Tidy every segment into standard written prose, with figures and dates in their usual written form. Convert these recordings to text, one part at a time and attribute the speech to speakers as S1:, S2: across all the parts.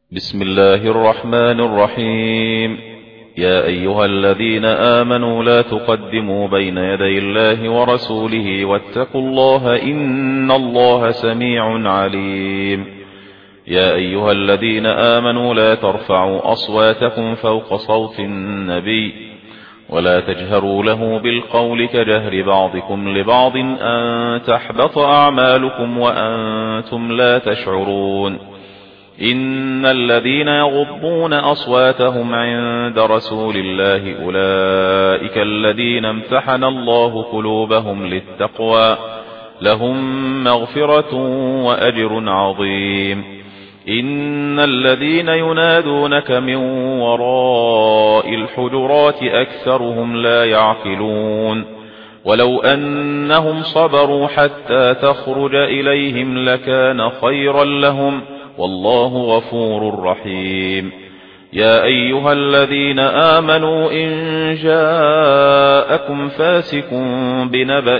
S1: بسم الله الرحمن الرحيم. يا أيها الذين آمنوا لا تقدموا بين يدي الله ورسوله واتقوا الله إن الله سميع عليم. يا أيها الذين آمنوا لا ترفعوا أصواتكم فوق صوت النبي ولا تجهروا له بالقول كجهر بعضكم لبعض أن تحبط أعمالكم وأنتم لا تشعرون. إن الذين يغضون أصواتهم عند رسول الله أولئك الذين امتحن الله قلوبهم للتقوى لهم مغفرة وأجر عظيم. إن الذين ينادونك من وراء الحجرات أكثرهم لا يعقلون. ولو أنهم صبروا حتى تخرج إليهم لكان خيرا لهم والله غفور رحيم. يا أيها الذين آمنوا إن جاءكم فاسق بنبأ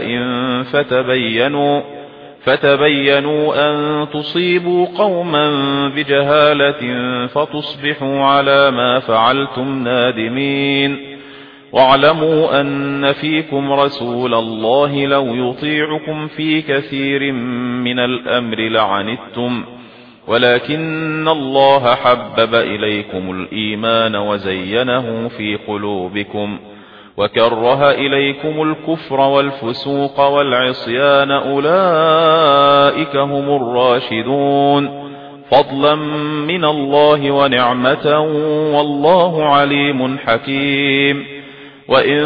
S1: فتبينوا أن تصيبوا قوما بجهالة فتصبحوا على ما فعلتم نادمين. واعلموا أن فيكم رسول الله لو يطيعكم في كثير من الأمر لعنتم ولكن الله حبب إليكم الإيمان وزينه في قلوبكم وكره إليكم الكفر والفسوق والعصيان أولئك هم الراشدون فضلا من الله ونعمة والله عليم حكيم. وإن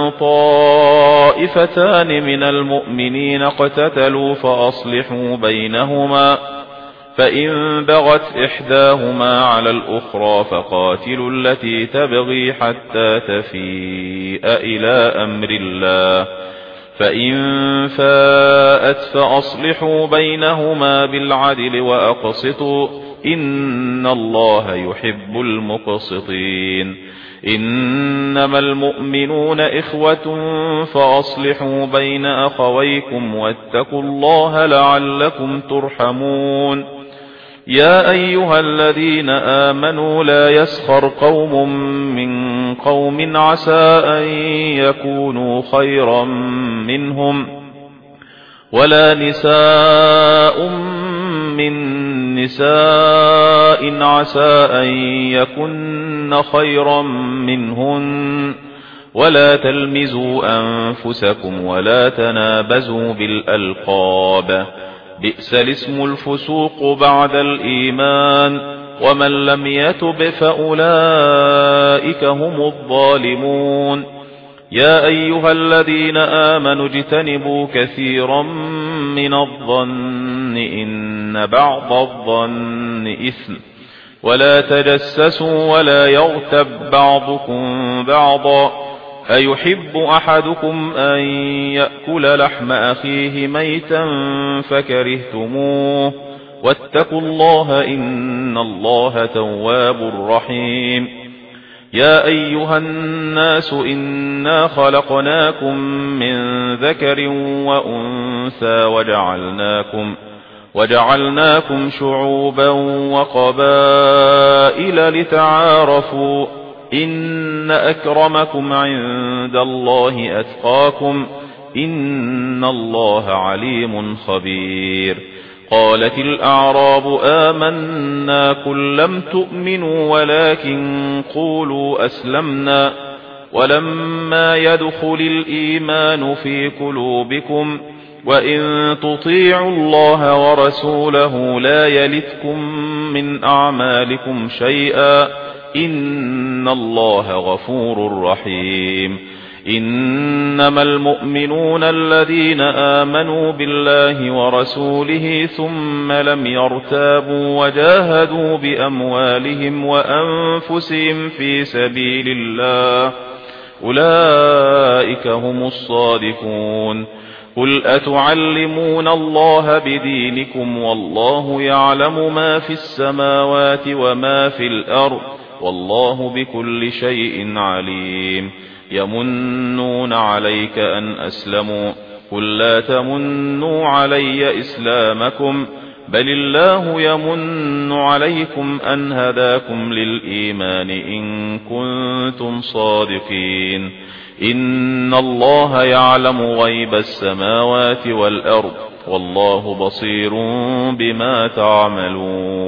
S1: طائفتان من المؤمنين اقتتلوا فأصلحوا بينهما فإن بغت إحداهما على الأخرى فقاتلوا التي تبغي حتى تفيء إلى أمر الله فإن فاءت فأصلحوا بينهما بالعدل وأقسطوا إن الله يحب المقسطين. إنما المؤمنون إخوة فأصلحوا بين أخويكم واتقوا الله لعلكم ترحمون. يا أيها الذين آمنوا لا يسخر قوم من قوم عسى أن يكونوا خيرا منهم ولا نساء من نساء عسى أن يكن خيرا منهن ولا تلمزوا أنفسكم ولا تنابزوا بالألقاب بئس الاسم الفسوق بعد الإيمان ومن لم يتب فأولئك هم الظالمون. يا أيها الذين آمنوا اجتنبوا كثيرا من الظن إن بعض الظن إثم ولا تجسسوا ولا يغتب بعضكم بعضا أيحب أحدكم أن يأكل لحم أخيه ميتا فكرهتموه واتقوا الله إن الله تواب رحيم. يا أيها الناس إنا خلقناكم من ذكر وأنثى وجعلناكم شعوبا وقبائل لتعارفوا إن أكرمكم عند الله أتقاكم إن الله عليم خبير. قالت الأعراب آمنا قل لم تؤمنوا ولكن قولوا أسلمنا ولما يدخل الإيمان في قلوبكم وإن تطيعوا الله ورسوله لا يلتكم من أعمالكم شيئا إن الله غفور رحيم. إنما المؤمنون الذين آمنوا بالله ورسوله ثم لم يرتابوا وجاهدوا بأموالهم وأنفسهم في سبيل الله أولئك هم الصادقون. قل أتعلمون الله بدينكم والله يعلم ما في السماوات وما في الأرض والله بكل شيء عليم. يمنون عليك أن أسلموا قل لا تمنوا علي إسلامكم بل الله يمن عليكم أن هداكم للإيمان إن كنتم صادقين إن الله يعلم غيب السماوات والأرض والله بصير بما تعملون